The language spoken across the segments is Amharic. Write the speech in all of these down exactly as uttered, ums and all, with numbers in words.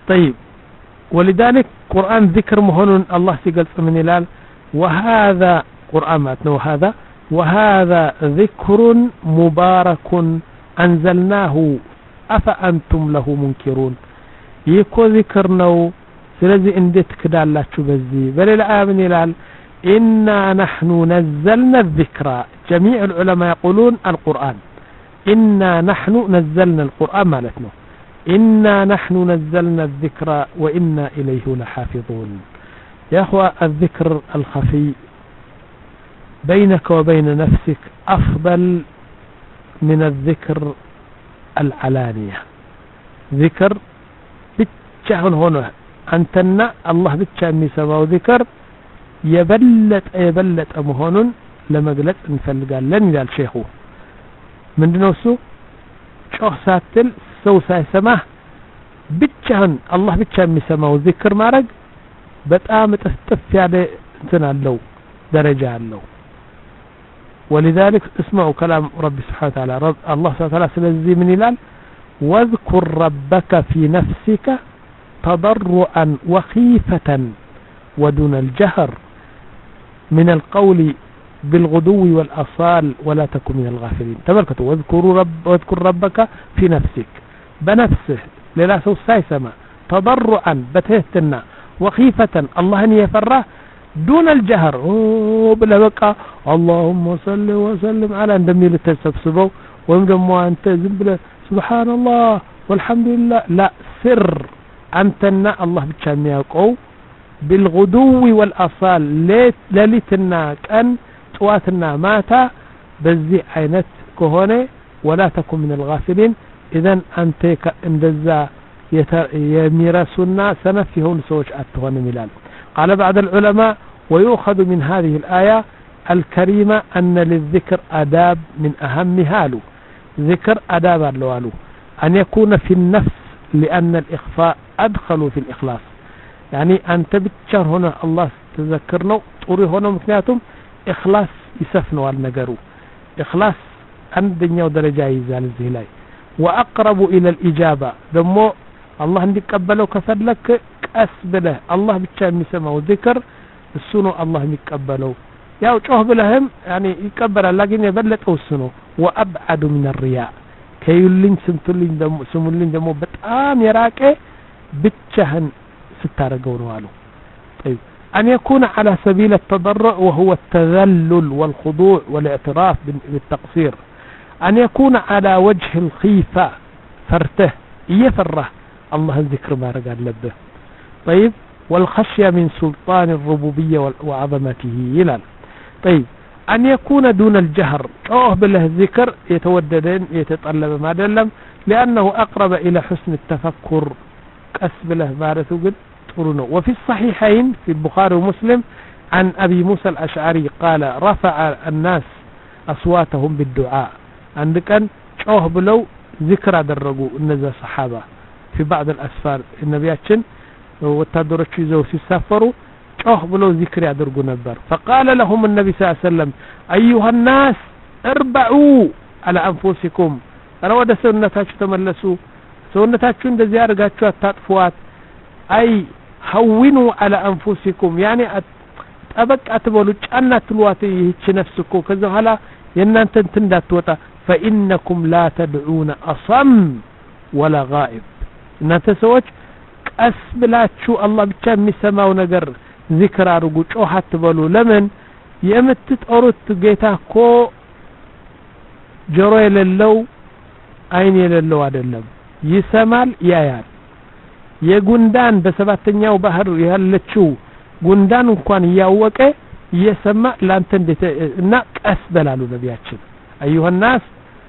طيب ولذلك قرآن ذكر مهون الله سيقل من الال وهذا قرآن ماتنا وهذا وهذا ذكر مبارك أنزلناه أفأنتم له منكرون يكو ذكرناو سلازي اندت كدالاتشو بزي بل الآمن الال إنا نحن نزلنا الذكرى جميع العلماء يقولون القرآن إنا نحن نزلنا القرآن مالتنا إنا نحن نزلنا الذكرى وإنا إليه لحافظون يا أخوة الذكر الخفي بينك وبين نفسك أفضل من الذكر العلانية ذكر بتشاهن هنا أنتنا الله بتشامي سماو ذكر يبلت يبلت أمهون لما قلت نفلقال لن يدال شيخو من دنوسو شوخ ساتل سو ساي سماه بتشاهن الله بتشامي سماو ذكر مارق بتقام تستف يعني انتنا اللو درجة اللو ولذلك اسمعوا كلام رب سبحانه وتعالى رب الله سبحانه وتعالى سلزي من الال واذكر ربك في نفسك تضرعا وخيفة ودون الجهر من القول بالغدو والأصال ولا تكن من الغافلين تباركتوا واذكروا رب واذكر ربك في نفسك بنفسه للا سوساي سما تضرعا بتهتنا وخيفة الله أن يفره دون الجهر بلا بقى اللهم صل وسلم على اندمي لتسبسبوا ويمدموا أنت زبلة سبحان الله والحمد لله لا سر أنتنا الله بتشامي يقو بالغدو والأصال ليت ليتنا كأن تواتنا ماتا بزي عينت كهوني ولا تكن من الغافلين إذن أنت كأندزا يميرسنا سنفيهون سوش أتغن ملال قال بعض العلماء ويؤخذ من هذه الآية الكريمة أن للذكر آداب من أهمها له ذكر آداب اللوالو أن يكون في النفس لأن الإخفاء أدخل في الإخلاص يعني أنت بتشار هنا الله تذكرنا طوري هنا مكنياتهم إخلاص يسفنوا النجارو إخلاص عند الدنيا ودرجة يزال الزهلاي وأقرب إلى الإجابة دمو الله عندك قبله كفلك أسبله الله بتشار مسمى ذكر السنو الله يقبله يا وجوه بلهم يعني يقبل لكن يبلت أو السنو وأبعد من الرياء كيولين سمتولين دم سمولين دمو بتقام يراك بتشهن ستارجون والو طيب أن يكون على سبيل التضرع وهو التذلل والخضوع والاعتراف بالتقصير أن يكون على وجه الخيفة فرته يفره الله الذكر ما رجع لبه طيب والخشية من سلطان الربوبية وعظمته يلال طيب أن يكون دون الجهر أوه بالله الذكر يتوددين يتطلب ما دلم لأنه أقرب إلى حسن التفكر كسب له بارثو قد ترونه وفي الصحيحين في البخاري ومسلم عن أبي موسى الأشعري قال رفع الناس أصواتهم بالدعاء عندك أن أوه بلو ذكر درجوا النزا صحابة في بعض الأسفار النبياتشن وتدرج يزو سيسافروا ጮህ ብለው ዚክር ያደርጉ ነበር فقال لهم النبي صلى الله عليه وسلم ايها الناس اربعوا على انفسكم أنا ወደ ሰውነታችሁ ተመለሱ ሰውነታችሁ እንደዚህ አድርጋችሁ አታጥፉት አይ هونوا على انفسكم يعني ጠበቅ አትበሉ ጫና ትሏት ይህች ነፍስኮ ከዛ ኋላ የእናንተ እንት እንዳትወጣ فانكم لا تدعون اصم ولا غائب እናንተ ሰዎች ቀስ ብላችሁ አላህ ብቻ የሚሰማው ነገር ذكر አድርጉ ጮህ አትበሉ ለምን የምትጠሩት ጌታ እኮ ጆሮ የሌለው አይን የሌለው አይደለም ይሰማል ያያል የጉንዳን በሰባተኛው ባህር ያለችው ጉንዳን እንኳን ያወቀ እየሰማ ላንተ እና ቀስ በላሉ ነብያችን ايها الناس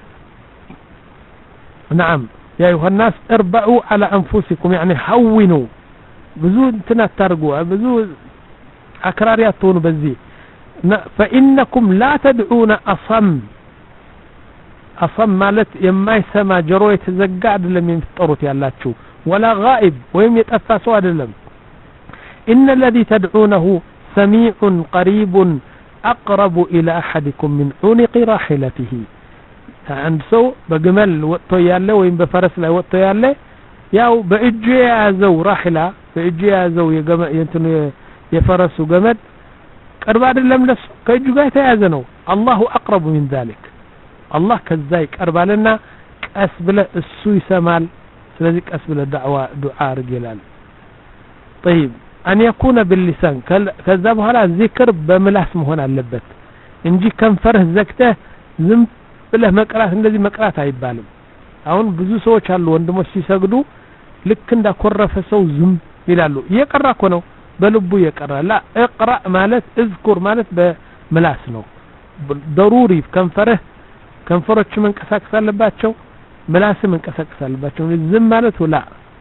نعم يا ايها الناس اربعوا على انفسكم يعني هونوا ብዙ እንትና ታርጉ ብዙ አክራሪያት ሆኑ በዚህ فانكم لا تدعون اصم اصم ማለት የማይሰማ ጆሮ የተዘጋ አይደለም የምትጠሩት ያላችሁ ولا غائب ወይም የጠፋ ሰው አይደለም ان الذي تدعونه سميع قريب اقرب الى احدكم من عنق راحلته عند ሰው በግመል ወጥቶ ያለ ወይም በፈረስ ላይ ወጥቶ ያለ ያው በእጁ የያዘው ራህላ በእጁ የያዘው የገመ የእንትኑ የፈረሱ ገመድ ቅርብ አይደለም ለሱ ከእጁ ጋር የተያዘ ነው አላሁ አቅረቡ من ذلك አላህ ከዛ ይቀርባልና ቀስ ብለ እሱ ይሰማል ስለዚህ ቀስ ብለ ዳዕዋ ዱዓ አርግ ይላል طيب ان يكون باللسان ከዛ በኋላ ዚክር በምላስ መሆን አለበት እንጂ ከንፈርህ ዘግተህ ዝም ብለህ መቅራት እንደዚህ መቅራት አይባልም አሁን ብዙ ሰዎች አሉ ወንድሞች ሲሰግዱ ልክ እንዳኮረፈ ሰው ዝም ይላሉ እየቀራ እኮ ነው በልቡ እየቀራ ላ እቅራ ማለት እዝኩር ማለት በምላስ ነው ضروري ከንፈርህ ከንፈሮች መንቀሳቀስ አለባቸው ምላስ መንቀሳቀስ አለባቸው ዝም ማለት ላ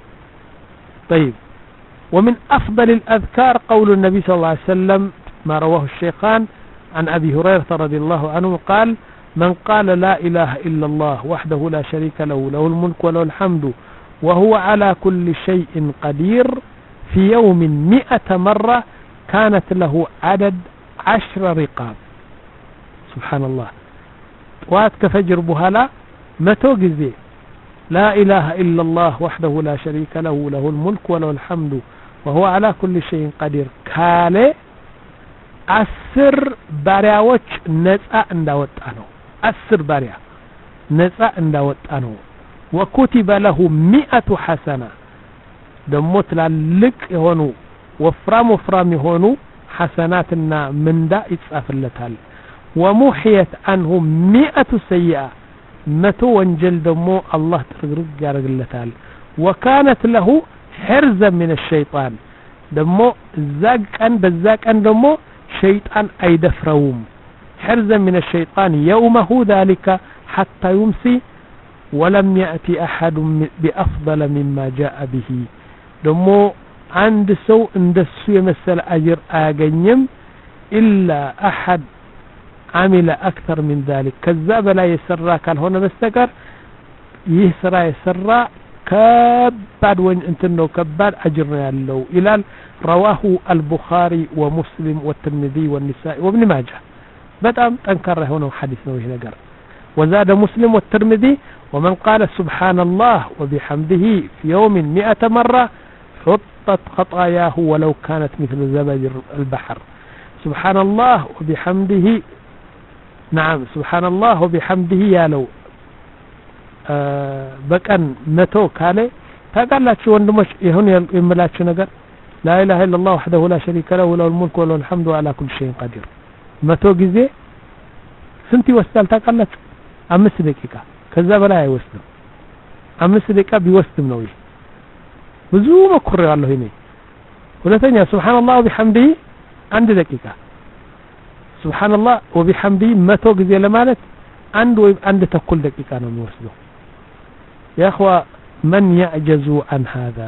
طيب ومن أفضل الأذكار قول النبي صلى الله عليه وسلم ما رواه الشيخان عن أبي هريرة رضي الله عنه قال من قال لا إله إلا الله وحده لا شريك له له الملك وله الحمد وهو على كل شيء قدير في يوم مئة مرة كانت له عدد عشر رقاب سبحان الله وات كفجر بهلا متو جزي لا إله إلا الله وحده لا شريك له له الملك وله الحمد وهو على كل شيء قدير كالي أسر بارياوش نزأ انداوت أنو أسر باريا نزأ انداوت أنو وكتب له مئة حسنة دموت للك يهونو وفرام وفرام يهونو حسناتنا من دا يتصافلتها ومحيت عنه مئة سيئة متو وانجل دمو الله ترقرق يارقلتها وكانت له حرزا من الشيطان دمو زاق أن بزاق أن دمو شيطان أيدفروم حرزا من الشيطان يومه ذلك حتى يمسي ولم يأتي أحد بأفضل مما جاء به دمو عند سو اندسو يمثل أجر آغنيم إلا أحد عمل أكثر من ذلك كذاب لا يسرى كان هنا مستقر يسرى يسرى كبار وين انتنو كبار أجرنا يالله إلى رواه البخاري ومسلم والترمذي والنسائي وابن ماجه بدأ أنكر هنا حديث نوه نقر وزاد مسلم والترمذي ومن قال سبحان الله وبحمده في يوم مئة مرة حطت خطاياه ولو كانت مثل زبد البحر سبحان الله وبحمده نعم سبحان الله وبحمده يا لو آه بكن متو كالي تقال شو وندمش يهون يملاك نقر لا إله إلا الله وحده لا شريك له وله الملك وله الحمد على كل شيء قدير متو جزء سنتي وستال تقال أمس دقيقة كذا بلا يوسم أمس دقيقة بيوسم نوي بزوم كره الله هنا ولا ثانية سبحان الله وبحمده عند دقيقة سبحان الله وبحمده متو جزء لمالت عند عند تقول دقيقة نوصله يا أخوة من يعجز عن هذا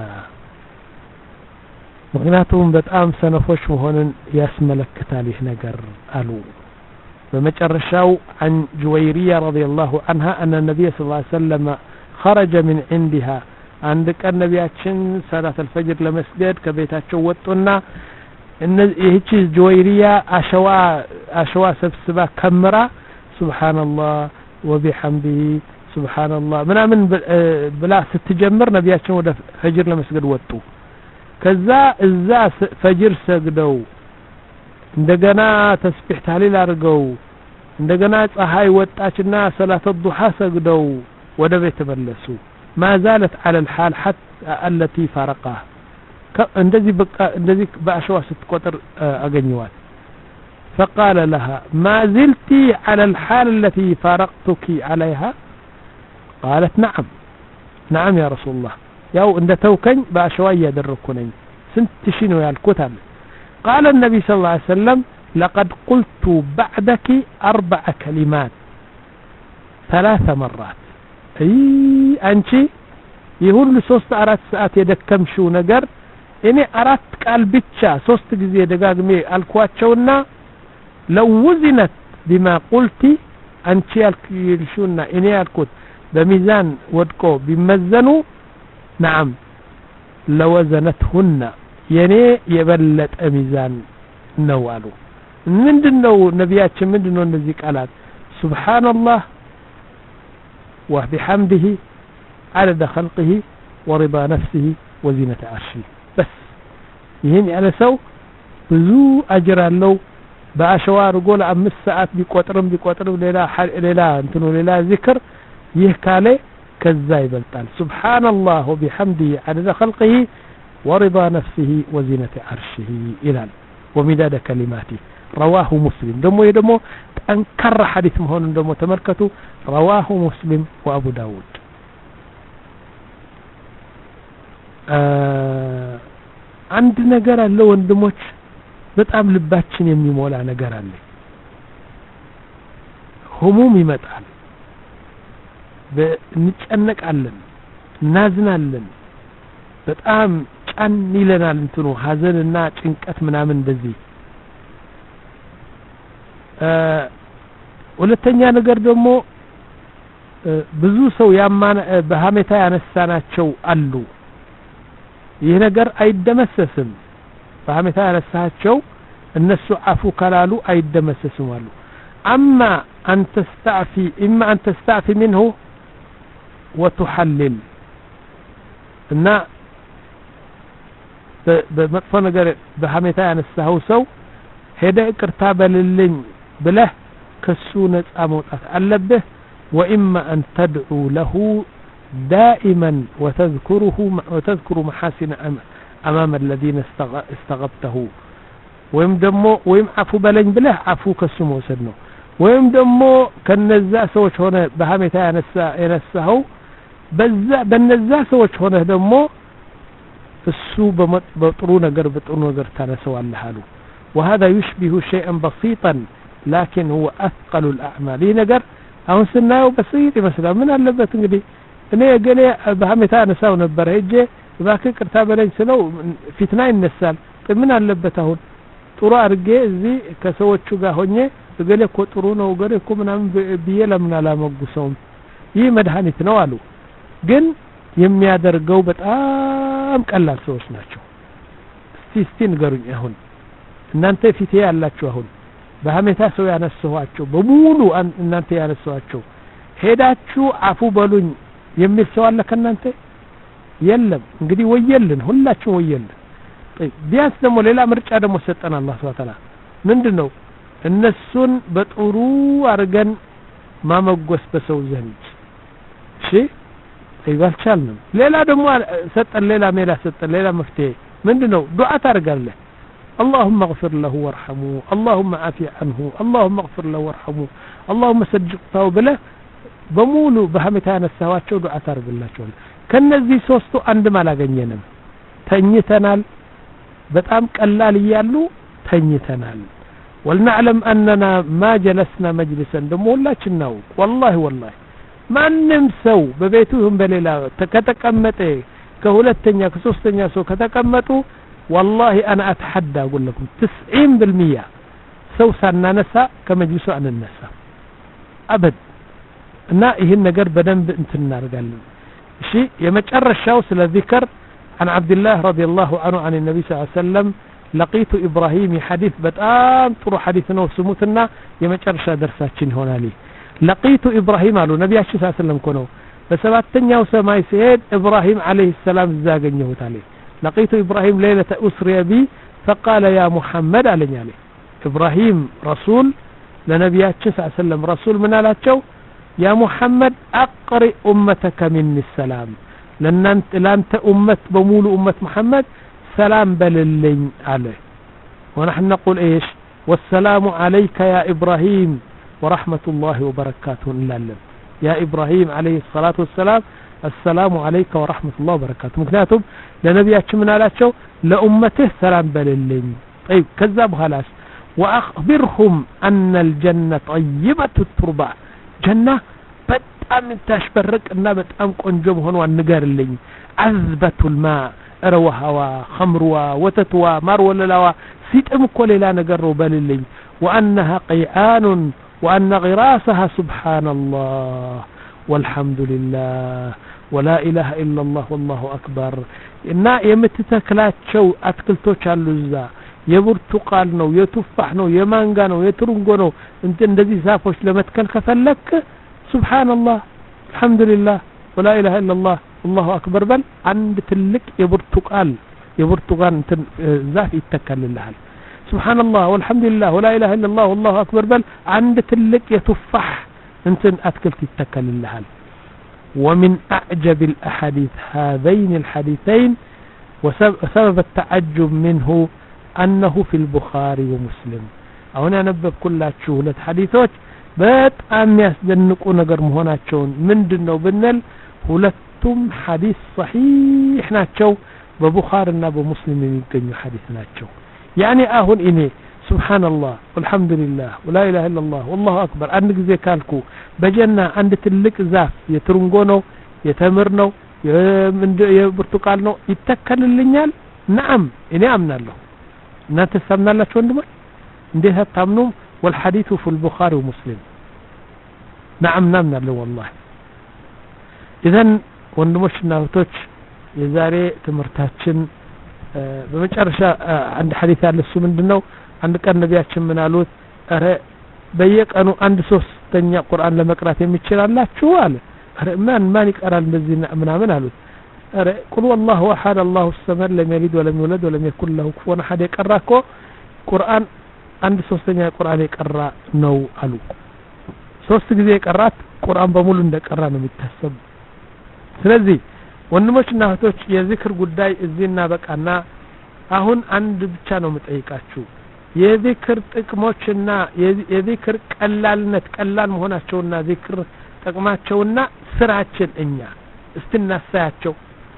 مغناتهم بتأم سنفوش مهون يسملك تاليه نقر ألو بمجرشاو عن جويرية رضي الله عنها أن النبي صلى الله عليه وسلم خرج من عندها عندك النبي عشان صلاة الفجر لمسجد كبيتاتشو وطنا إن هيك جويرية أشوا أشوا سبسبا كمرة سبحان الله وبحمده سبحان الله من من بلا ستجمر نبي عشان وده فجر لمسجد وطو كذا إذا فجر سجدوا እንደገና ተስቢህ ታሊል አርገው እንደገና ፀሐይ ወጣችና ሰላተ ዱሃ ሰግደው ወደ ቤት ተመለሱ ما زالت على الحال حتى التي فرقها እንደዚህ በቃ እንደዚህ በአሸዋ ስትቆጥር አገኘዋል فقال لها ما زلت على الحال التي فارقتك عليها قالت نعم نعم يا رسول الله ያው እንደተውከኝ በአሸዋ ያደረኩ ነኝ ስንት ሺህ ነው ያልኩት አለ قال النبي صلى الله عليه وسلم لقد قلت بعدك أربع كلمات ثلاث مرات أي أنت يقول لسوست أرات ساعات يدكم شو نجر إني أرات قال بيتشا سوست جزية دقاقمي الكواتشونا لو وزنت بما قلتي أنت يلشونا إني الكوت بميزان ودكو بمزنوا نعم لوزنتهن يعني يبلت ميزان نوالو ምንድነው ነብያችን ምንድነው እነዚህ ቃላት سبحان الله وبحمده عدد خلقه ورضا نفسه وزينة عرشه بس ይህን ያለ ሰው ብዙ አጅር አለው በአሸዋ አርጎ ለአምስት ሰዓት ቢቆጥርም ቢቆጥርም ሌላ ሌላ እንትኑ ሌላ ዚክር ይህ ካለ ከዛ ይበልጣል ሱብሃንአላህ ወቢሐምዲሂ عدد خلقه ورضا نفسه وزينة عرشه ይላል ومداد كلماته رواه مسلم دمو يدمو انكر حديث مهون دمو تملكتو رواه مسلم وابو داود አንድ ነገር አለ ወንድሞች በጣም ልባችን የሚሞላ ነገር አለ ህሙም ይመጣል በንጨነቃለን እናዝናለን በጣም ጫን ይለናል እንትኑ ሐዘንና ጭንቀት ምናምን እንደዚህ ሁለተኛ ነገር ደግሞ ብዙ ሰው ያማነ በሐሜታ ያነሳናቸው አሉ ይህ ነገር አይደመሰስም በሐሜታ ያነሳቸው እነሱ አፉ ካላሉ አይደመሰስም አሉ አማ أن تستعفي إما أن تستعفي منه وتحلل እና በመጥፎ ነገር በሐሜታ ያነሳው ሰው ሄደ ይቅርታ በልልኝ ብለህ ከሱ ነፃ መውጣት አለብህ وإما أن تدعو له دائما وتذكره وتذكر محاسن أمام الذين استغبته ወይም ደግሞ ወይም አፉ በለኝ ብለህ አፉ ከሱ መውሰድ ነው ወይም ደግሞ ከነዛ ሰዎች ሆነ በሐሜታ ያነሳ ያነሳው በዛ በነዛ ሰዎች ሆነ ደግሞ እሱ በጥሩ ነገር በጥሩ ነገር ታነሰዋለህ አሉ وهذا يشبه شيئا بسيطا لكن هو أثقل الأعمال ይህ ነገር አሁን ስናየው በስይት ይመስላል ምን አለበት እንግዲህ እኔ ገሌ በሐሜታ ያነሳው ነበር ሄጄ እባክህ ቅርታ በለኝ ስለው ፊትና ይነሳል ምን አለበት አሁን ጥሩ አርጌ እዚህ ከሰዎቹ ጋር ሆኜ ገሌ እኮ ጥሩ ነው ገሌ እኮ ምናምን ብዬ ለምን አላመጉሰውም ይህ መድኃኒት ነው አሉ ግን የሚያደርገው በጣም ቀላል ሰዎች ናቸው እስቲ እስቲ ንገሩኝ አሁን እናንተ ፊቴ ያላችሁ አሁን በሐሜታ ሰው ያነሳዋቸው በሙሉ እናንተ ያነሳዋቸው ሄዳችሁ አፉ በሉኝ የሚል ሰው አለ ከናንተ የለም እንግዲህ ወየልን ሁላችሁ ወየልን ቢያንስ ደግሞ ሌላ ምርጫ ደግሞ ሰጠን አላህ Subhanahu Wa Ta'ala ምንድነው እነሱን በጥሩ አርገን ማመጎስ በሰው ዘንድ እሺ አይባልቻልንም ሌላ ደግሞ ሰጠን ሌላ ሜላ ሰጠን ሌላ መፍትሄ ምንድነው ዱዓ ታርጋለህ اللهم اغفر له وارحمه اللهم عافي عنه اللهم اغفر له وارحمه اللهم سجق توبله በሙሉ በሐሜታ ያነሳዋቸው ዱዓ ታርግላቸው ከነዚህ ሶስቱ አንድ ማላገኘንም ተኝተናል በጣም ቀላል ይያሉ ተኝተናል ولنعلم أننا ما جلسنا مجلسا دمولاችን ነው والله والله ማንም ሰው በቤቱም በሌላ ከተቀመጠ ከሁለተኛ ከሶስተኛ ሰው ከተቀመጡ والله أنا أتحدى أقول لكم تسعين بالمية ሰው ሳናነሳ ከመጅልሱ አንነሳ አበድ እና ይሄን ነገር በደንብ እንትን እናርጋለን እሺ የመጨረሻው ስለ ዚክር عن عبد الله رضي الله عنه عن النبي صلى الله عليه وسلم لقيت إبراهيم حديث بتام طرو حديثنا وسموتنا يمጨረሻ درساችን ይሆናል لقيت إبراهيم قالوا نبي صلى الله عليه وسلم كنو በሰባተኛው ሰማይ ሲሄድ إبراهيم عليه السلام ዛገኘሁት አለ لقيت إبراهيم ليلة أسري بي فقال يا محمد عليه عليه إبراهيم رسول لنبياتنا صلى الله عليه وسلم رسول من አላቸው يا محمد أقرئ أمتك مني السلام لأن أنت أمة بمول أمة محمد سلام بللين عليه ونحن نقول إيش والسلام عليك يا إبراهيم ورحمة الله وبركاته لله يا إبراهيم عليه الصلاة والسلام السلام عليك ورحمة الله وبركاته مكناتهم لنبياتش من علاتشو لأمته سلام بللين طيب كذاب خلاص وأخبرهم أن الجنة طيبة التربة جنة በጣም ተሽበረቅ እና በጣም ቆንጆ ሆኖ ንገርልኝ عذبة الماء روحዋ خمرዋ ወተትዋ ማር ወለላዋ ሲጥም እኮ ሌላ ነገር ነው በልልኝ وأنها قيعان وأن غراسها سبحان الله والحمد لله ولا إله إلا الله والله أكبر እና የምትተክላቸው አትክልቶች አሉ እዛ የብርቱካን ነው የቱፋህ ነው የማንጋ ነው የትሩንጎ ነው እንደዚህ ዛፎች ለመትከል ከፈለክ سبحان الله الحمد لله ولا إله إلا الله الله أكبر بل عند تلك يبرتقال يبرتقال ዛፍ ይተከልልሃል سبحان الله والحمد لله ولا إله إلا الله والله أكبر بل عند تلك يتفح انتن أتكلت يتكللሃል ومن أعجب الأحاديث هذين الحديثين وسبب التعجب منه أنه في البخاري ومسلم هنا نبب كلها شهولة حديثات በጣም ያስደንቁ ነገር መሆናቸውን ምንድነው ብንል ሁለቱም ሐዲስ صحيح ናቸው በቡኻሪና በሙስሊም የሚገኙ ሐዲስ ናቸው يعني አሁን እኔ سبحان الله والحمد لله ولا اله الا الله والله اكبر አንድ ጊዜ ካልኩ በጀና አንድ ትልቅ ዛፍ የትሩንጎ ነው የተምር ነው የብርቱካን ነው ይተከልልኛል نعم እኔ አምናለሁ እናንተ ሰምናላችሁ ወንድሞች እንዴት አታምኑም والحديث في البخاري ومسلم نعم نعم له والله اذن ወንድሞችና እህቶች የዛሬ ትምህርታችን በመጨረሻ አንድ ሐዲስ አለ እሱ ምንድነው አንድ ቀን ነብያችን ምን አሉት አረ በየቀኑ አንድ ሶስተኛ ቁርአን ለመቅራት የሚችላላችሁ አለ አረ ማን ማን ይቀራል እንደዚህ ምናምን አሉት አረ ቁል والله احد الله الصمد لم يلد ولم يولد ولم يكن له كفوا احد يقراኮ ቁርአን አንድ ሶስተኛ ቁርአን የቀራ ነው አሉ ሶስት ጊዜ የቀራት ቁርአን በሙሉ እንደቀራ ነው የሚታሰብ ስለዚህ ወንድሞችና እህቶች የዚክር ጉዳይ እዚህና በቃና አሁን አንድ ብቻ ነው የምጠይቃችሁ የዚክር ጥቅሞችና የዚክር ቀላልነት ቀላል መሆናቸውና ዚክር ጥቅማቸውና ስራችን እኛ እስትናሳያቸው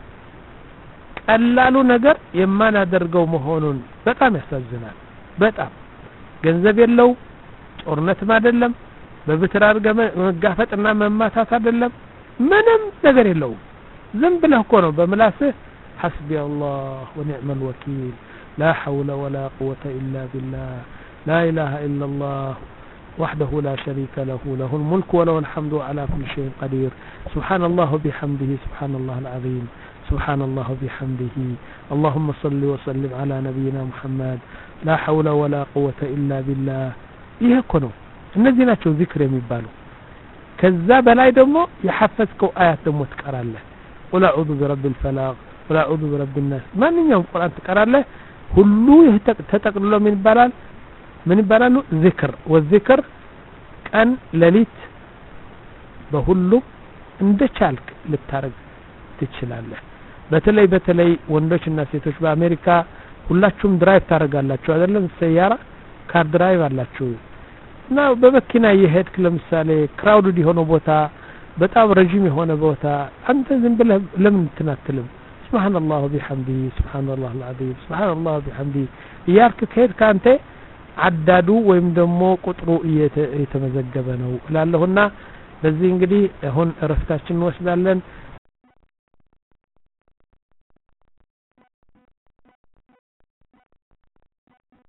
ቀላሉ ነገር የማናደርገው መሆኑን በጣም ያሳዝናል በጣም ገንዘብ የለው ጦርነትም አይደለም በብትር አድርገህ መጋፈጥና መማታት አይደለም ምንም ነገር የለው ዝም ብለህ እኮ ነው በመላስህ حسبي الله ونعم الوكيل لا حول ولا قوة إلا بالله لا إله إلا الله وحده لا شريك له له الملك وله الحمد على كل شيء قدير سبحان الله بحمده سبحان الله العظيم سبحان الله بحمده اللهم صل وسلم على نبينا محمد لا حول ولا قوة إلا بالله ይሄ እኮ ነው እነዚህ ናቸው ዚክር የሚባሉ ከዛ በላይ ደግሞ የሐፈዝከው አያት ደግሞ ትቀራለህ قل اعوذ برب الفلق قل اعوذ برب الناس ማንኛውም ቁርአን ትቀራለህ ሁሉ ተጠቅልሎ ምን ይባላል ምን ይባላል ዚክር ወዚክር ቀን ለሊት በሁሉ እንደቻልክ ልታረግ ትችላለህ በተለይ በተለይ ወንዶችና ሴቶች በአሜሪካ ሁላችሁም ድራይቭ ታረጋላችሁ አይደለም ሰያራ ካር ድራይቭ አላችሁ እና በመኪና እየሄድክ ለምሳሌ ክራውድድ የሆነ ቦታ በጣም ረጅም የሆነ ቦታ አንተ ዝም ብለህ ለምን ትናትልም سبحان الله وبحمده سبحان الله العظيم سبحان الله وبحمده ያርክ ከሄድክ አንተ አዳዱ ወይም ደግሞ ቁጥሩ እየተመዘገበ ነው ላለሁና በዚህ እንግዲህ አሁን እረፍታችን እንወስዳለን